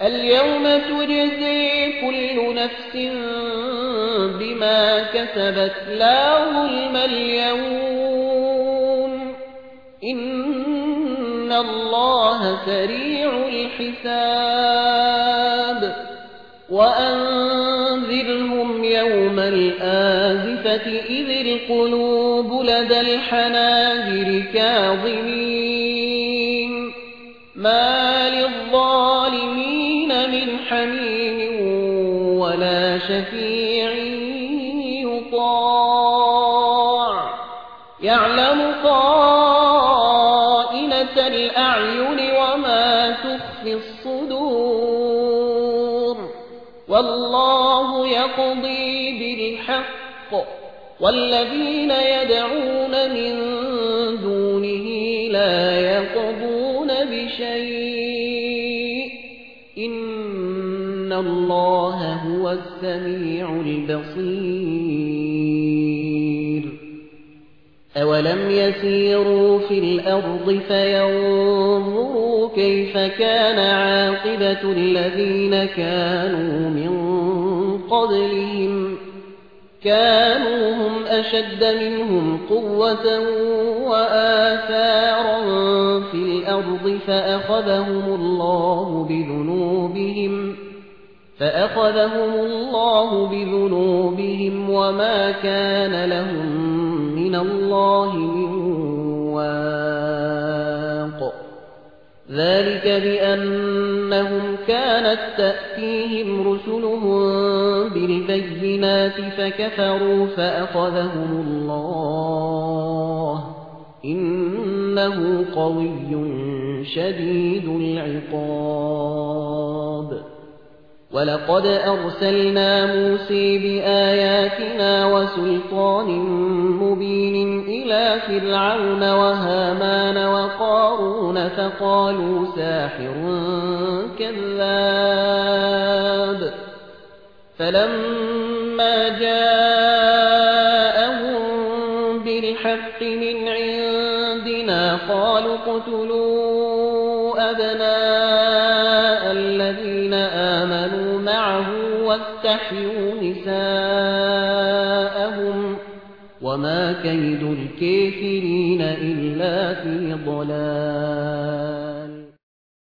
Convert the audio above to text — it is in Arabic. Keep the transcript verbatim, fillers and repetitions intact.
اليوم تجزي كل نفس بما كسبت لا ظلم اليوم إن الله سريع الحساب وأنذرهم يوم الآزفة إذ القلوب لدى الحناجر كاظمين ما للظالمين من حميم ولا شفيع يطاع يعلم خائنة الأعين وما تخفي الصدور والله يقضي بالحق والذين يدعون من دونه لا يقضون بشيء إن الله هو السميع البصير أولم يسيروا في الأرض فينظروا كيف كان عاقبة الذين كانوا من قبلهم كانوا هم أشد منهم قوة وآثارا في الأرض فأخذهم الله بذنوبهم فأخذهم الله بذنوبهم وما كان لهم من الله من واق ذلك بأنهم كانت تأتيهم رسلهم بالبينات فكفروا فأخذهم الله إنه قوي شديد العقاب ولقد أرسلنا موسى بآياتنا وسلطان مبين إلى فرعون وهامان وقارون فقالوا ساحر كذاب فلما جاءهم بالحق من عندنا قالوا اقتلوا أبناء الذين آمنوا معه واستحيوا نساءهم وما كيد الكافرين إلا في ضلال